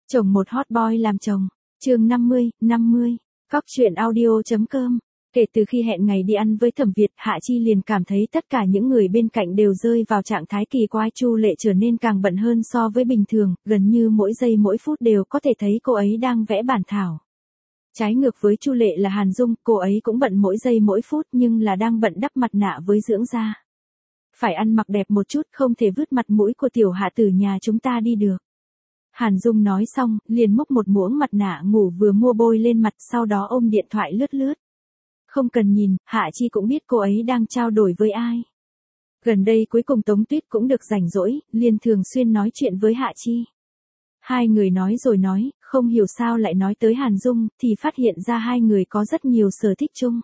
Chồng một hot boy làm chồng. Chương 50. Cóc truyện audio.com. Kể từ khi hẹn ngày đi ăn với Thẩm Việt, Hạ Chi liền cảm thấy tất cả những người bên cạnh đều rơi vào trạng thái kỳ quái. Chu Lệ trở nên càng bận hơn so với bình thường, gần như mỗi giây mỗi phút đều có thể thấy cô ấy đang vẽ bản thảo. Trái ngược với Chu Lệ là Hàn Dung, cô ấy cũng bận mỗi giây mỗi phút nhưng là đang bận đắp mặt nạ với dưỡng da. Phải ăn mặc đẹp một chút, không thể vứt mặt mũi của tiểu Hạ tử nhà chúng ta đi được. Hàn Dung nói xong, liền múc một muỗng mặt nạ ngủ vừa mua bôi lên mặt, sau đó ôm điện thoại lướt. Không cần nhìn, Hạ Chi cũng biết cô ấy đang trao đổi với ai. Gần đây cuối cùng Tống Tuyết cũng được rảnh rỗi, liền thường xuyên nói chuyện với Hạ Chi. Hai người nói rồi nói, không hiểu sao lại nói tới Hàn Dung, thì phát hiện ra hai người có rất nhiều sở thích chung.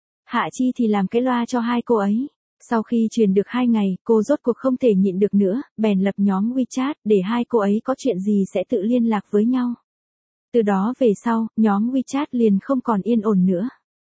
Hạ Chi thì làm cái loa cho hai cô ấy. Sau khi truyền được 2 ngày, cô rốt cuộc không thể nhịn được nữa, bèn lập nhóm WeChat để hai cô ấy có chuyện gì sẽ tự liên lạc với nhau. Từ đó về sau, nhóm WeChat liền không còn yên ổn nữa.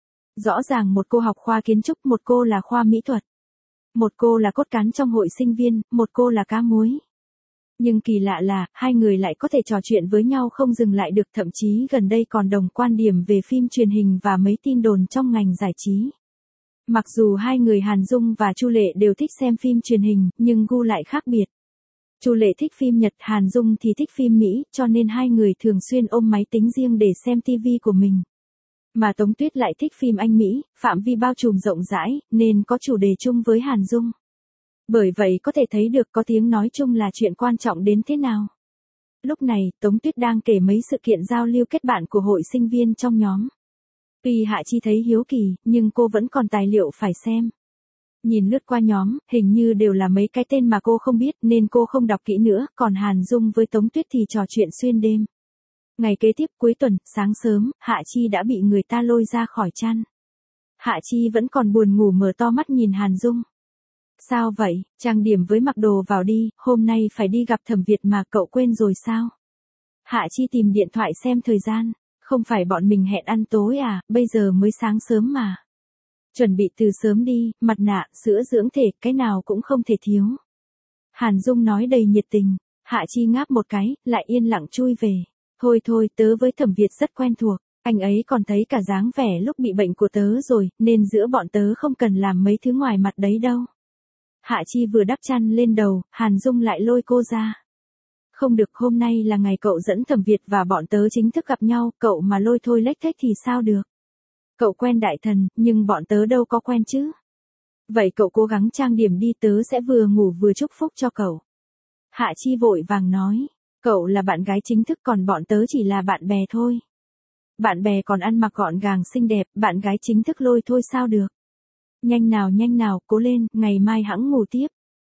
Rõ ràng một cô học khoa kiến trúc, một cô là khoa mỹ thuật. Một cô là cốt cán trong hội sinh viên, một cô là cá muối. Nhưng kỳ lạ là, hai người lại có thể trò chuyện với nhau không dừng lại được, thậm chí gần đây còn đồng quan điểm về phim truyền hình và mấy tin đồn trong ngành giải trí. Mặc dù hai người Hàn Dung và Chu Lệ đều thích xem phim truyền hình, nhưng gu lại khác biệt. Chu Lệ thích phim Nhật, Hàn Dung thì thích phim Mỹ, cho nên hai người thường xuyên ôm máy tính riêng để xem TV của mình. Mà Tống Tuyết lại thích phim Anh Mỹ, phạm vi bao trùm rộng rãi, nên có chủ đề chung với Hàn Dung. Bởi vậy có thể thấy được có tiếng nói chung là chuyện quan trọng đến thế nào. Lúc này, Tống Tuyết đang kể mấy sự kiện giao lưu kết bạn của hội sinh viên trong nhóm. Tuy Hạ Chi thấy hiếu kỳ, nhưng cô vẫn còn tài liệu phải xem. Nhìn lướt qua nhóm, hình như đều là mấy cái tên mà cô không biết nên cô không đọc kỹ nữa, còn Hàn Dung với Tống Tuyết thì trò chuyện xuyên đêm. Ngày kế tiếp cuối tuần, sáng sớm, Hạ Chi đã bị người ta lôi ra khỏi chăn. Hạ Chi vẫn còn buồn ngủ mở to mắt nhìn Hàn Dung. Sao vậy, trang điểm với mặc đồ vào đi, hôm nay phải đi gặp Thẩm Việt mà cậu quên rồi sao? Hạ Chi tìm điện thoại xem thời gian. Không phải bọn mình hẹn ăn tối à, bây giờ mới sáng sớm mà. Chuẩn bị từ sớm đi, mặt nạ, sữa dưỡng thể, cái nào cũng không thể thiếu. Hàn Dung nói đầy nhiệt tình. Hạ Chi ngáp một cái, lại yên lặng chui về. Thôi, tớ với Thẩm Việt rất quen thuộc. Anh ấy còn thấy cả dáng vẻ lúc bị bệnh của tớ rồi, nên giữa bọn tớ không cần làm mấy thứ ngoài mặt đấy đâu. Hạ Chi vừa đắp chăn lên đầu, Hàn Dung lại lôi cô ra. Không được, hôm nay là ngày cậu dẫn Thẩm Việt và bọn tớ chính thức gặp nhau, cậu mà lôi thôi lếch thếch thì sao được. Cậu quen đại thần, nhưng bọn tớ đâu có quen chứ. Vậy cậu cố gắng trang điểm đi, tớ sẽ vừa ngủ vừa chúc phúc cho cậu. Hạ Chi vội vàng nói, cậu là bạn gái chính thức còn bọn tớ chỉ là bạn bè thôi. Bạn bè còn ăn mặc gọn gàng xinh đẹp, bạn gái chính thức lôi thôi sao được. Nhanh nào, cố lên, ngày mai hẵng ngủ tiếp.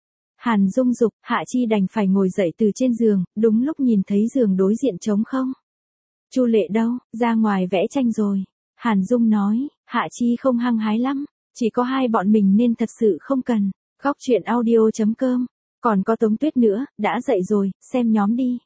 Hàn Dung dục, Hạ Chi đành phải ngồi dậy từ trên giường, đúng lúc nhìn thấy giường đối diện trống không. Chu Lệ đâu, ra ngoài vẽ tranh rồi. Hàn Dung nói, Hạ Chi không hăng hái lắm, chỉ có hai bọn mình nên thật sự không cần. Cóc truyện audio.com, còn có Tống Tuyết nữa, đã dậy rồi, xem nhóm đi.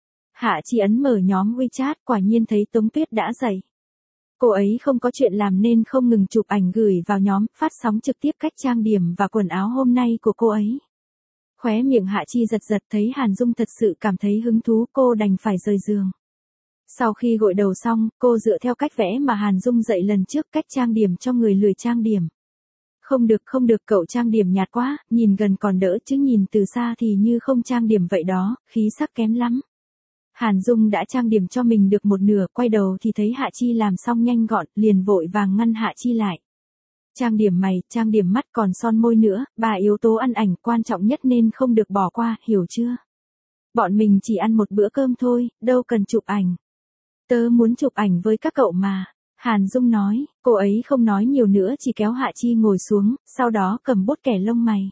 Hạ Chi ấn mở nhóm WeChat, quả nhiên thấy Tống Tuyết đã dậy. Cô ấy không có chuyện làm nên không ngừng chụp ảnh gửi vào nhóm, phát sóng trực tiếp cách trang điểm và quần áo hôm nay của cô ấy. Khóe miệng Hạ Chi giật thấy Hàn Dung thật sự cảm thấy hứng thú, cô đành phải rời giường. Sau khi gội đầu xong, cô dựa theo cách vẽ mà Hàn Dung dạy lần trước, cách trang điểm cho người lười trang điểm. Không được, cậu trang điểm nhạt quá, nhìn gần còn đỡ chứ nhìn từ xa thì như không trang điểm vậy đó, khí sắc kém lắm. Hàn Dung đã trang điểm cho mình được một nửa, quay đầu thì thấy Hạ Chi làm xong nhanh gọn, liền vội vàng ngăn Hạ Chi lại. Trang điểm mày, trang điểm mắt còn son môi nữa, 3 yếu tố ăn ảnh quan trọng nhất nên không được bỏ qua, hiểu chưa? Bọn mình chỉ ăn một bữa cơm thôi, đâu cần chụp ảnh. Tớ muốn chụp ảnh với các cậu mà. Hàn Dung nói, cô ấy không nói nhiều nữa chỉ kéo Hạ Chi ngồi xuống, sau đó cầm bút kẻ lông mày.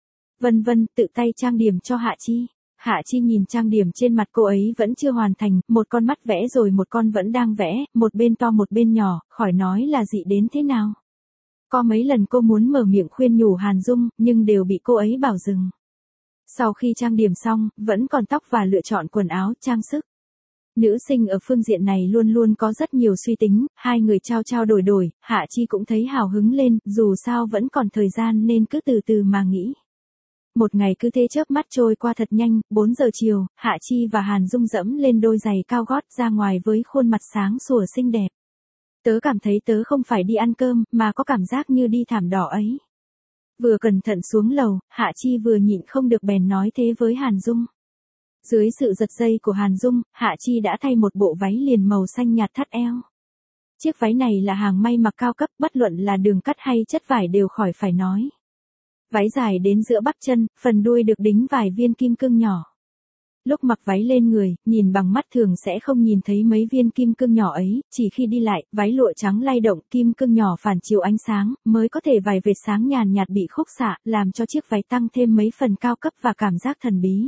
Vân tự tay trang điểm cho Hạ Chi. Hạ Chi nhìn trang điểm trên mặt cô ấy vẫn chưa hoàn thành, một con mắt vẽ rồi một con vẫn đang vẽ, một bên to một bên nhỏ, khỏi nói là dị đến thế nào. Có mấy lần cô muốn mở miệng khuyên nhủ Hàn Dung, nhưng đều bị cô ấy bảo dừng. Sau khi trang điểm xong, vẫn còn tóc và lựa chọn quần áo, trang sức. Nữ sinh ở phương diện này luôn luôn có rất nhiều suy tính, hai người trao đổi, Hạ Chi cũng thấy hào hứng lên, dù sao vẫn còn thời gian nên cứ từ từ mà nghĩ. Một ngày cứ thế chớp mắt trôi qua thật nhanh, 4 giờ chiều, Hạ Chi và Hàn Dung dẫm lên đôi giày cao gót ra ngoài với khuôn mặt sáng sủa xinh đẹp. Tớ cảm thấy tớ không phải đi ăn cơm, mà có cảm giác như đi thảm đỏ ấy. Vừa cẩn thận xuống lầu, Hạ Chi vừa nhịn không được bèn nói thế với Hàn Dung. Dưới sự giật dây của Hàn Dung, Hạ Chi đã thay một bộ váy liền màu xanh nhạt thắt eo. Chiếc váy này là hàng may mặc cao cấp, bất luận là đường cắt hay chất vải đều khỏi phải nói. Váy dài đến giữa bắp chân, phần đuôi được đính vài viên kim cương nhỏ. Lúc mặc váy lên người, nhìn bằng mắt thường sẽ không nhìn thấy mấy viên kim cương nhỏ ấy, chỉ khi đi lại, váy lụa trắng lay động, kim cương nhỏ phản chiếu ánh sáng, mới có thể vài vệt sáng nhàn nhạt bị khúc xạ, làm cho chiếc váy tăng thêm mấy phần cao cấp và cảm giác thần bí.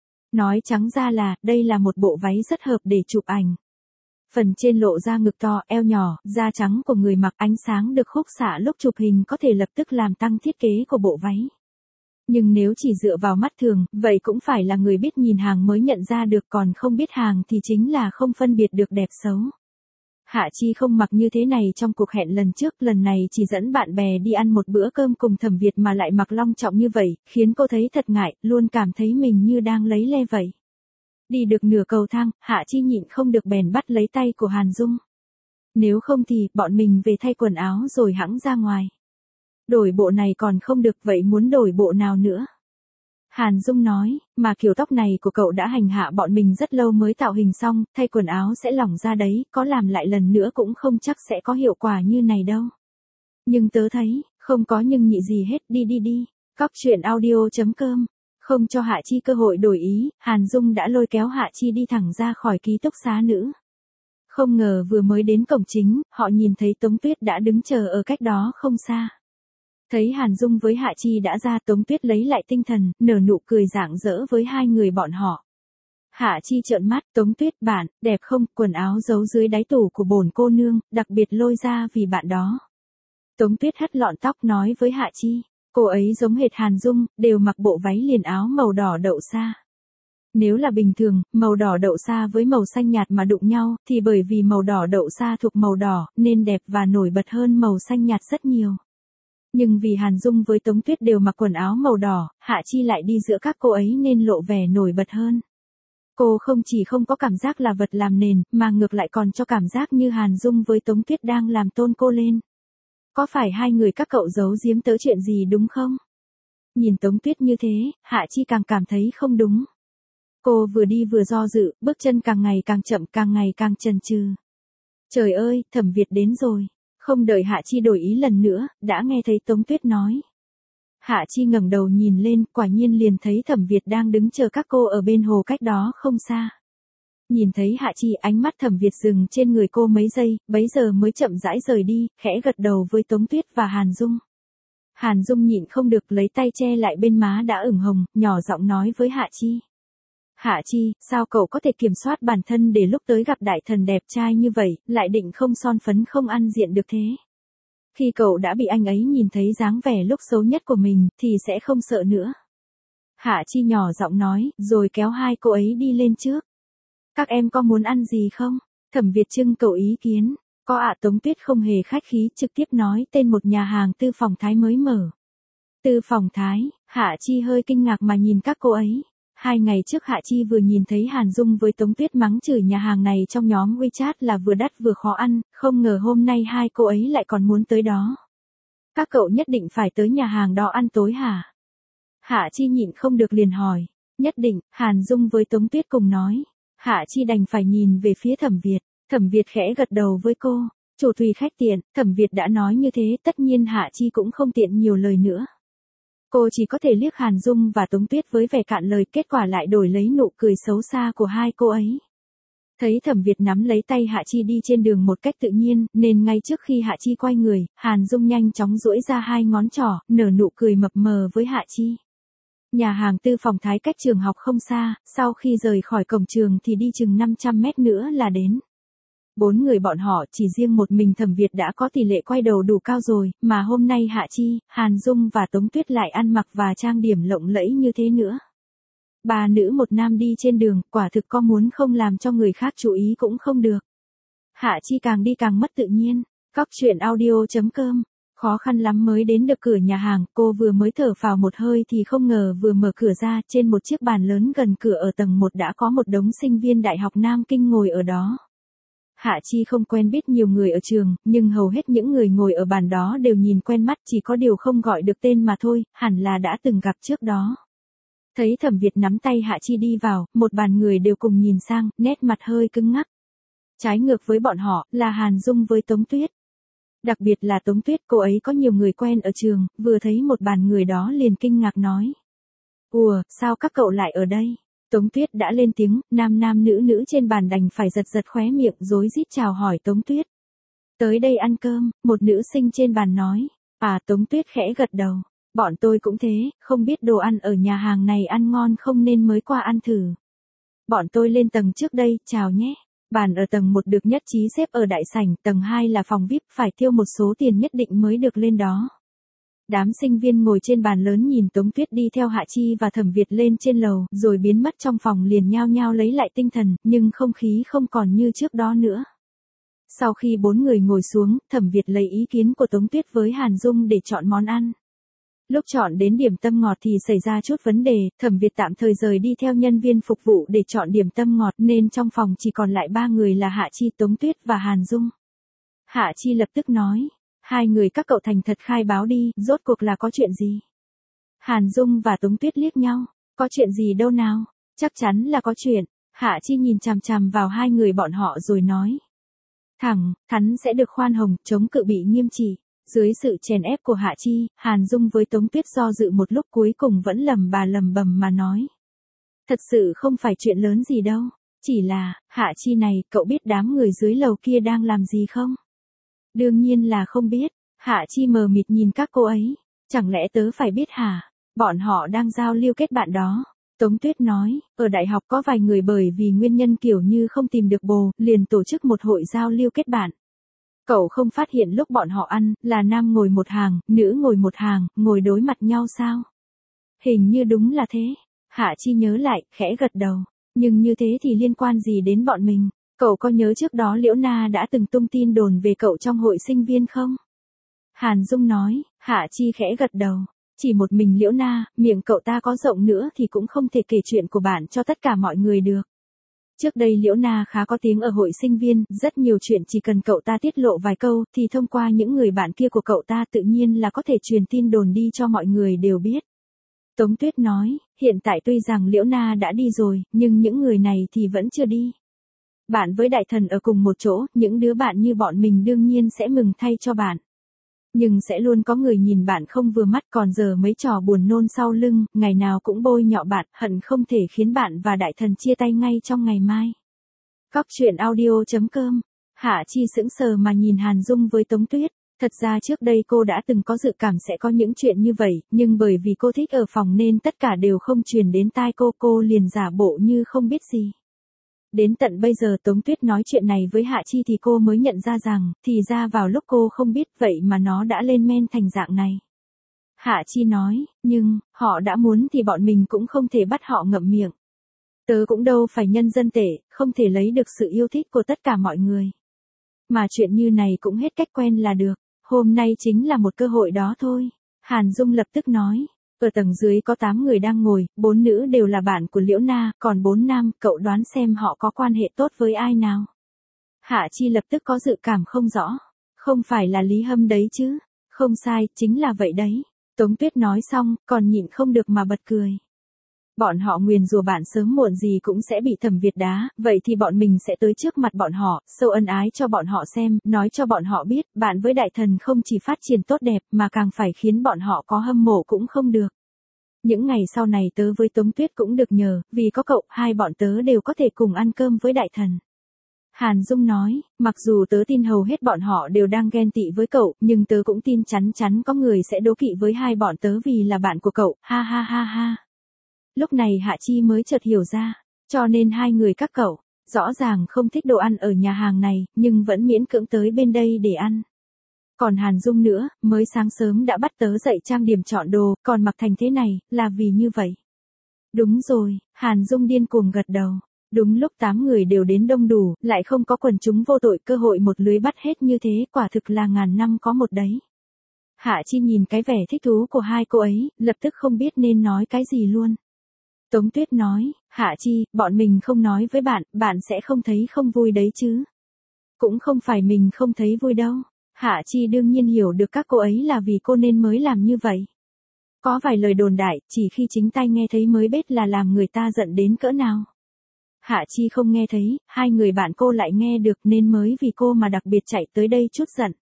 Nói trắng ra là, đây là một bộ váy rất hợp để chụp ảnh. Phần trên lộ ra ngực to, eo nhỏ, da trắng của người mặc, ánh sáng được khúc xạ lúc chụp hình có thể lập tức làm tăng thiết kế của bộ váy. Nhưng nếu chỉ dựa vào mắt thường, vậy cũng phải là người biết nhìn hàng mới nhận ra được, còn không biết hàng thì chính là không phân biệt được đẹp xấu. Hạ Chi không mặc như thế này trong cuộc hẹn lần trước, lần này chỉ dẫn bạn bè đi ăn một bữa cơm cùng Thẩm Việt mà lại mặc long trọng như vậy, khiến cô thấy thật ngại, luôn cảm thấy mình như đang lấy le vậy. Đi được nửa cầu thang, Hạ Chi nhịn không được bèn bắt lấy tay của Hàn Dung. Nếu không thì, bọn mình về thay quần áo rồi hẵng ra ngoài. Đổi bộ này còn không được, vậy muốn đổi bộ nào nữa? Hàn Dung nói, mà kiểu tóc này của cậu đã hành hạ bọn mình rất lâu mới tạo hình xong, thay quần áo sẽ lỏng ra đấy, có làm lại lần nữa cũng không chắc sẽ có hiệu quả như này đâu. Nhưng tớ thấy, không có nhưng nhị gì hết, đi. Cóc truyện audio.com. Không cho Hạ Chi cơ hội đổi ý, Hàn Dung đã lôi kéo Hạ Chi đi thẳng ra khỏi ký túc xá nữ. Không ngờ vừa mới đến cổng chính, họ nhìn thấy Tống Tuyết đã đứng chờ ở cách đó không xa. Thấy Hàn Dung với Hạ Chi đã ra, Tống Tuyết lấy lại tinh thần, nở nụ cười rạng rỡ với hai người bọn họ. Hạ Chi trợn mắt, Tống Tuyết, bạn, đẹp không, quần áo giấu dưới đáy tủ của bổn cô nương, đặc biệt lôi ra vì bạn đó. Tống Tuyết hất lọn tóc nói với Hạ Chi, cô ấy giống hệt Hàn Dung, đều mặc bộ váy liền áo màu đỏ đậu sa. Nếu là bình thường, màu đỏ đậu sa với màu xanh nhạt mà đụng nhau, thì bởi vì màu đỏ đậu sa thuộc màu đỏ, nên đẹp và nổi bật hơn màu xanh nhạt rất nhiều. Nhưng vì Hàn Dung với Tống Tuyết đều mặc quần áo màu đỏ, Hạ Chi lại đi giữa các cô ấy nên lộ vẻ nổi bật hơn. Cô không chỉ không có cảm giác là vật làm nền, mà ngược lại còn cho cảm giác như Hàn Dung với Tống Tuyết đang làm tôn cô lên. Có phải hai người các cậu giấu giếm tớ chuyện gì đúng không? Nhìn Tống Tuyết như thế, Hạ Chi càng cảm thấy không đúng. Cô vừa đi vừa do dự, bước chân càng ngày càng chậm, càng ngày càng chần chừ. Trời ơi, Thẩm Việt đến rồi. Không đợi Hạ Chi đổi ý lần nữa, đã nghe thấy Tống Tuyết nói. Hạ Chi ngẩng đầu nhìn lên, quả nhiên liền thấy Thẩm Việt đang đứng chờ các cô ở bên hồ cách đó không xa. Nhìn thấy Hạ Chi, ánh mắt Thẩm Việt dừng trên người cô mấy giây, bấy giờ mới chậm rãi rời đi, khẽ gật đầu với Tống Tuyết và Hàn Dung. Hàn Dung nhịn không được lấy tay che lại bên má đã ửng hồng, nhỏ giọng nói với Hạ Chi. Hạ Chi, sao cậu có thể kiểm soát bản thân để lúc tới gặp đại thần đẹp trai như vậy, lại định không son phấn không ăn diện được thế? Khi cậu đã bị anh ấy nhìn thấy dáng vẻ lúc xấu nhất của mình, thì sẽ không sợ nữa. Hạ Chi nhỏ giọng nói, rồi kéo hai cô ấy đi lên trước. Các em có muốn ăn gì không? Thẩm Việt trưng cầu ý kiến. Có ạ. Tống Tuyết không hề khách khí, trực tiếp nói tên một nhà hàng Tư Phòng Thái mới mở. Tư Phòng Thái, Hạ Chi hơi kinh ngạc mà nhìn các cô ấy. 2 ngày trước Hạ Chi vừa nhìn thấy Hàn Dung với Tống Tuyết mắng chửi nhà hàng này trong nhóm WeChat là vừa đắt vừa khó ăn, không ngờ hôm nay hai cô ấy lại còn muốn tới đó. Các cậu nhất định phải tới nhà hàng đó ăn tối hả? Hạ Chi nhịn không được liền hỏi. Nhất định, Hàn Dung với Tống Tuyết cùng nói. Hạ Chi đành phải nhìn về phía Thẩm Việt. Thẩm Việt khẽ gật đầu với cô. Chủ tùy khách tiện, Thẩm Việt đã nói như thế, tất nhiên Hạ Chi cũng không tiện nhiều lời nữa. Cô chỉ có thể liếc Hàn Dung và Tống Tuyết với vẻ cạn lời, kết quả lại đổi lấy nụ cười xấu xa của hai cô ấy. Thấy Thẩm Việt nắm lấy tay Hạ Chi đi trên đường một cách tự nhiên, nên ngay trước khi Hạ Chi quay người, Hàn Dung nhanh chóng duỗi ra 2 ngón trỏ, nở nụ cười mập mờ với Hạ Chi. Nhà hàng Tư Phòng Thái cách trường học không xa, sau khi rời khỏi cổng trường thì đi chừng 500 mét nữa là đến. 4 người bọn họ, chỉ riêng một mình Thẩm Việt đã có tỷ lệ quay đầu đủ cao rồi, mà hôm nay Hạ Chi, Hàn Dung và Tống Tuyết lại ăn mặc và trang điểm lộng lẫy như thế nữa. 3 nữ 1 nam đi trên đường, quả thực có muốn không làm cho người khác chú ý cũng không được. Hạ Chi càng đi càng mất tự nhiên. Cóc truyện audio.com Khó khăn lắm mới đến được cửa nhà hàng, cô vừa mới thở phào một hơi thì không ngờ vừa mở cửa ra, trên một chiếc bàn lớn gần cửa ở tầng 1 đã có một đống sinh viên Đại học Nam Kinh ngồi ở đó. Hạ Chi không quen biết nhiều người ở trường, nhưng hầu hết những người ngồi ở bàn đó đều nhìn quen mắt, chỉ có điều không gọi được tên mà thôi, hẳn là đã từng gặp trước đó. Thấy Thẩm Việt nắm tay Hạ Chi đi vào, một bàn người đều cùng nhìn sang, nét mặt hơi cứng ngắc. Trái ngược với bọn họ, là Hàn Dung với Tống Tuyết. Đặc biệt là Tống Tuyết, cô ấy có nhiều người quen ở trường, vừa thấy một bàn người đó liền kinh ngạc nói. Ủa, sao các cậu lại ở đây? Tống Tuyết đã lên tiếng, nam nam nữ nữ trên bàn đành phải giật giật khóe miệng rối rít chào hỏi Tống Tuyết. Tới đây ăn cơm, một nữ sinh trên bàn nói. À, Tống Tuyết khẽ gật đầu. Bọn tôi cũng thế, không biết đồ ăn ở nhà hàng này ăn ngon không nên mới qua ăn thử. Bọn tôi lên tầng trước đây, chào nhé. Bàn ở tầng 1 được nhất trí xếp ở đại sảnh, tầng 2 là phòng VIP, phải tiêu một số tiền nhất định mới được lên đó. Đám sinh viên ngồi trên bàn lớn nhìn Tống Tuyết đi theo Hạ Chi và Thẩm Việt lên trên lầu, rồi biến mất trong phòng liền nhao nhao lấy lại tinh thần, nhưng không khí không còn như trước đó nữa. Sau khi 4 người ngồi xuống, Thẩm Việt lấy ý kiến của Tống Tuyết với Hàn Dung để chọn món ăn. Lúc chọn đến điểm tâm ngọt thì xảy ra chút vấn đề, Thẩm Việt tạm thời rời đi theo nhân viên phục vụ để chọn điểm tâm ngọt nên trong phòng chỉ còn lại 3 người là Hạ Chi, Tống Tuyết và Hàn Dung. Hạ Chi lập tức nói, hai người các cậu thành thật khai báo đi, rốt cuộc là có chuyện gì? Hàn Dung và Tống Tuyết liếc nhau, có chuyện gì đâu nào, chắc chắn là có chuyện. Hạ Chi nhìn chằm chằm vào hai người bọn họ rồi nói. Thẳng, thắn sẽ được khoan hồng, chống cự bị nghiêm trị. Dưới sự chèn ép của Hạ Chi, Hàn Dung với Tống Tuyết do dự một lúc cuối cùng vẫn lầm bầm mà nói. Thật sự không phải chuyện lớn gì đâu, chỉ là, Hạ Chi này, cậu biết đám người dưới lầu kia đang làm gì không? Đương nhiên là không biết, Hạ Chi mờ mịt nhìn các cô ấy, chẳng lẽ tớ phải biết hả? Bọn họ đang giao lưu kết bạn đó. Tống Tuyết nói, ở đại học có vài người bởi vì nguyên nhân kiểu như không tìm được bồ, liền tổ chức một hội giao lưu kết bạn. Cậu không phát hiện lúc bọn họ ăn, là nam ngồi một hàng, nữ ngồi một hàng, ngồi đối mặt nhau sao? Hình như đúng là thế. Hạ Chi nhớ lại, khẽ gật đầu. Nhưng như thế thì liên quan gì đến bọn mình? Cậu có nhớ trước đó Liễu Na đã từng tung tin đồn về cậu trong hội sinh viên không? Hàn Dung nói, Hạ Chi khẽ gật đầu. Chỉ một mình Liễu Na, miệng cậu ta có rộng nữa thì cũng không thể kể chuyện của bạn cho tất cả mọi người được. Trước đây Liễu Na khá có tiếng ở hội sinh viên, rất nhiều chuyện chỉ cần cậu ta tiết lộ vài câu thì thông qua những người bạn kia của cậu ta tự nhiên là có thể truyền tin đồn đi cho mọi người đều biết. Tống Tuyết nói, hiện tại tuy rằng Liễu Na đã đi rồi, nhưng những người này thì vẫn chưa đi. Bạn với đại thần ở cùng một chỗ, những đứa bạn như bọn mình đương nhiên sẽ mừng thay cho bạn. Nhưng sẽ luôn có người nhìn bạn không vừa mắt, còn giờ mấy trò buồn nôn sau lưng, ngày nào cũng bôi nhọ bạn, hận không thể khiến bạn và đại thần chia tay ngay trong ngày mai. Cóc truyện audio.com. Hạ Chi sững sờ mà nhìn Hàn Dung với Tống Tuyết. Thật ra trước đây cô đã từng có dự cảm sẽ có những chuyện như vậy, nhưng bởi vì cô thích ở phòng nên tất cả đều không truyền đến tai cô liền giả bộ như không biết gì. Đến tận bây giờ Tống Tuyết nói chuyện này với Hạ Chi thì cô mới nhận ra rằng, thì ra vào lúc cô không biết vậy mà nó đã lên men thành dạng này. Hạ Chi nói, nhưng, họ đã muốn thì bọn mình cũng không thể bắt họ ngậm miệng. Tớ cũng đâu phải nhân dân tệ, không thể lấy được sự yêu thích của tất cả mọi người. Mà chuyện như này cũng hết cách quen là được, hôm nay chính là một cơ hội đó thôi. Hàn Dung lập tức nói. Ở tầng dưới có 8 người đang ngồi, 4 nữ đều là bạn của Liễu Na, còn 4 nam, cậu đoán xem họ có quan hệ tốt với ai nào? Hạ Chi lập tức có dự cảm không rõ. Không phải là Lý Hâm đấy chứ? Không sai, chính là vậy đấy. Tống Tuyết nói xong, còn nhịn không được mà bật cười. Bọn họ nguyền rủa bạn sớm muộn gì cũng sẽ bị Thẩm Việt đá, vậy thì bọn mình sẽ tới trước mặt bọn họ, sâu ân ái cho bọn họ xem, nói cho bọn họ biết, bạn với đại thần không chỉ phát triển tốt đẹp mà càng phải khiến bọn họ có hâm mộ cũng không được. Những ngày sau này tớ với Tống Tuyết cũng được nhờ, vì có cậu, hai bọn tớ đều có thể cùng ăn cơm với đại thần. Hàn Dung nói, mặc dù tớ tin hầu hết bọn họ đều đang ghen tị với cậu, nhưng tớ cũng tin chắn chắn có người sẽ đố kỵ với hai bọn tớ vì là bạn của cậu, ha ha ha ha. Lúc này Hạ Chi mới chợt hiểu ra, cho nên hai người các cậu, rõ ràng không thích đồ ăn ở nhà hàng này, nhưng vẫn miễn cưỡng tới bên đây để ăn. Còn Hàn Dung nữa, mới sáng sớm đã bắt tớ dậy trang điểm chọn đồ, còn mặc thành thế này, là vì như vậy. Đúng rồi, Hàn Dung điên cuồng gật đầu. Đúng lúc 8 người đều đến đông đủ, lại không có quần chúng vô tội, cơ hội một lưới bắt hết như thế, quả thực là ngàn năm có một đấy. Hạ Chi nhìn cái vẻ thích thú của hai cô ấy, lập tức không biết nên nói cái gì luôn. Tống Tuyết nói, Hạ Chi, bọn mình không nói với bạn, bạn sẽ không thấy không vui đấy chứ. Cũng không phải mình không thấy vui đâu. Hạ Chi đương nhiên hiểu được các cô ấy là vì cô nên mới làm như vậy. Có vài lời đồn đại, chỉ khi chính tay nghe thấy mới biết là làm người ta giận đến cỡ nào. Hạ Chi không nghe thấy, hai người bạn cô lại nghe được nên mới vì cô mà đặc biệt chạy tới đây chút giận.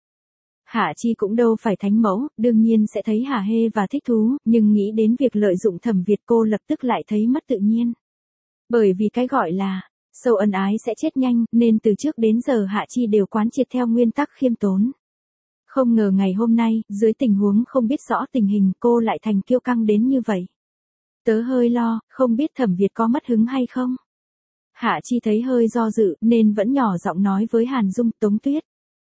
Hạ Chi cũng đâu phải thánh mẫu, đương nhiên sẽ thấy hả hê và thích thú, nhưng nghĩ đến việc lợi dụng Thẩm Việt cô lập tức lại thấy mất tự nhiên. Bởi vì cái gọi là sâu ân ái sẽ chết nhanh, nên từ trước đến giờ Hạ Chi đều quán triệt theo nguyên tắc khiêm tốn. Không ngờ ngày hôm nay, dưới tình huống không biết rõ tình hình cô lại thành kiêu căng đến như vậy. Tớ hơi lo, không biết Thẩm Việt có mất hứng hay không. Hạ Chi thấy hơi do dự nên vẫn nhỏ giọng nói với Hàn Dung, Tống Tuyết.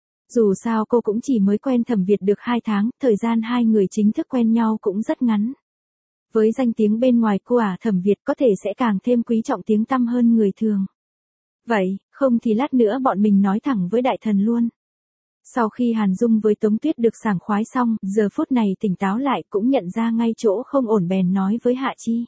Dù sao cô cũng chỉ mới quen Thẩm Việt được 2 tháng, thời gian hai người chính thức quen nhau cũng rất ngắn. Với danh tiếng bên ngoài cô Thẩm Việt có thể sẽ càng thêm quý trọng tiếng tăm hơn người thường. Vậy, không thì lát nữa bọn mình nói thẳng với đại thần luôn. Sau khi Hàn Dung với Tống Tuyết được sảng khoái xong, giờ phút này tỉnh táo lại cũng nhận ra ngay chỗ không ổn bèn nói với Hạ Chi.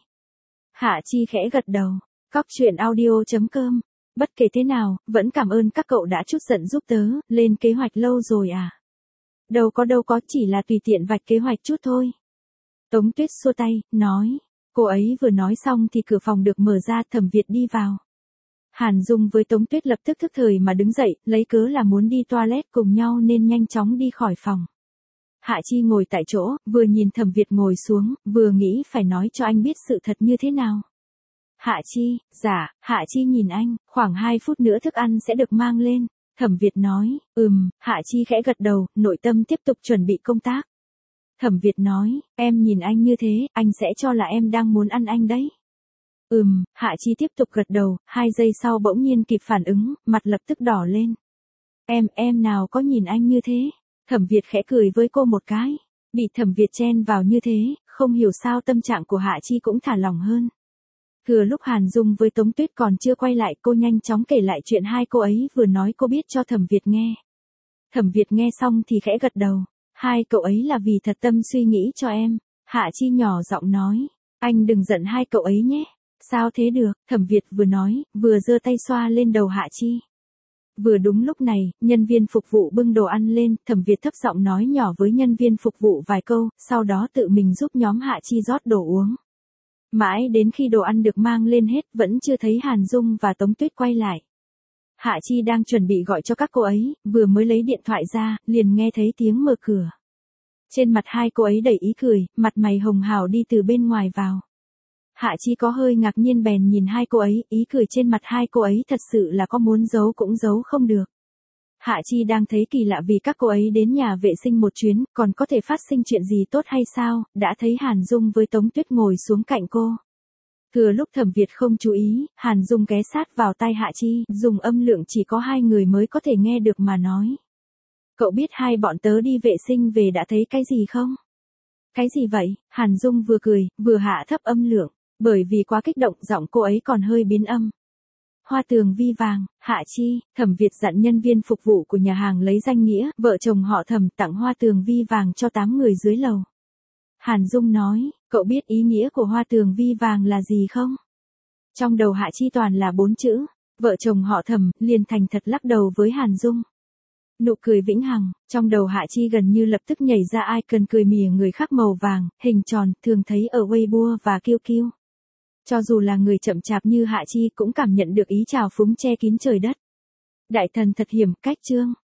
Hạ Chi khẽ gật đầu. Cóc truyện audio.com. Bất kể thế nào, vẫn cảm ơn các cậu đã chút giận giúp tớ, lên kế hoạch lâu rồi à. Đâu có, chỉ là tùy tiện vạch kế hoạch chút thôi. Tống Tuyết xua tay, nói. Cô ấy vừa nói xong thì cửa phòng được mở ra, Thẩm Việt đi vào. Hàn Dung với Tống Tuyết lập tức thức thời mà đứng dậy, lấy cớ là muốn đi toilet cùng nhau nên nhanh chóng đi khỏi phòng. Hạ Chi ngồi tại chỗ, vừa nhìn Thẩm Việt ngồi xuống, vừa nghĩ phải nói cho anh biết sự thật như thế nào. Hạ Chi, dạ, Hạ Chi nhìn anh, khoảng 2 phút nữa thức ăn sẽ được mang lên. Thẩm Việt nói, Hạ Chi khẽ gật đầu, nội tâm tiếp tục chuẩn bị công tác. Thẩm Việt nói, em nhìn anh như thế, anh sẽ cho là em đang muốn ăn anh đấy. Hạ Chi tiếp tục gật đầu, 2 giây sau bỗng nhiên kịp phản ứng, mặt lập tức đỏ lên. Em nào có nhìn anh như thế. Thẩm Việt khẽ cười với cô một cái. Bị Thẩm Việt chen vào như thế, không hiểu sao tâm trạng của Hạ Chi cũng thả lỏng hơn. Thừa lúc Hàn Dung với Tống Tuyết còn chưa quay lại, cô nhanh chóng kể lại chuyện hai cô ấy vừa nói cô biết cho Thẩm Việt nghe. Thẩm Việt nghe xong thì khẽ gật đầu. Hai cậu ấy là vì thật tâm suy nghĩ cho em. Hạ Chi nhỏ giọng nói. Anh đừng giận hai cậu ấy nhé. Sao thế được, Thẩm Việt vừa nói, vừa giơ tay xoa lên đầu Hạ Chi. Vừa đúng lúc này, nhân viên phục vụ bưng đồ ăn lên, Thẩm Việt thấp giọng nói nhỏ với nhân viên phục vụ vài câu, sau đó tự mình giúp nhóm Hạ Chi rót đồ uống. Mãi đến khi đồ ăn được mang lên hết, vẫn chưa thấy Hàn Dung và Tống Tuyết quay lại. Hạ Chi đang chuẩn bị gọi cho các cô ấy, vừa mới lấy điện thoại ra, liền nghe thấy tiếng mở cửa. Trên mặt hai cô ấy đầy ý cười, mặt mày hồng hào đi từ bên ngoài vào. Hạ Chi có hơi ngạc nhiên bèn nhìn hai cô ấy, ý cười trên mặt hai cô ấy thật sự là có muốn giấu cũng giấu không được. Hạ Chi đang thấy kỳ lạ vì các cô ấy đến nhà vệ sinh một chuyến, còn có thể phát sinh chuyện gì tốt hay sao, đã thấy Hàn Dung với Tống Tuyết ngồi xuống cạnh cô. Thừa lúc Thẩm Việt không chú ý, Hàn Dung ghé sát vào tai Hạ Chi, dùng âm lượng chỉ có 2 người mới có thể nghe được mà nói. Cậu biết hai bọn tớ đi vệ sinh về đã thấy cái gì không? Cái gì vậy? Hàn Dung vừa cười, vừa hạ thấp âm lượng, bởi vì quá kích động giọng cô ấy còn hơi biến âm. Hoa tường vi vàng, Hạ Chi, Thẩm Việt dặn nhân viên phục vụ của nhà hàng lấy danh nghĩa, vợ chồng họ Thẩm tặng hoa tường vi vàng cho 8 người dưới lầu. Hàn Dung nói, cậu biết ý nghĩa của hoa tường vi vàng là gì không? Trong đầu Hạ Chi toàn là 4 chữ, vợ chồng họ Thẩm, liền thành thật lắc đầu với Hàn Dung. Nụ cười vĩnh hằng, trong đầu Hạ Chi gần như lập tức nhảy ra icon cười mỉa người khác màu vàng, hình tròn, thường thấy ở Weibo và QQ. Cho dù là người chậm chạp như Hạ Chi cũng cảm nhận được ý trào phúng che kín trời đất. Đại thần thật hiểm, cách chương.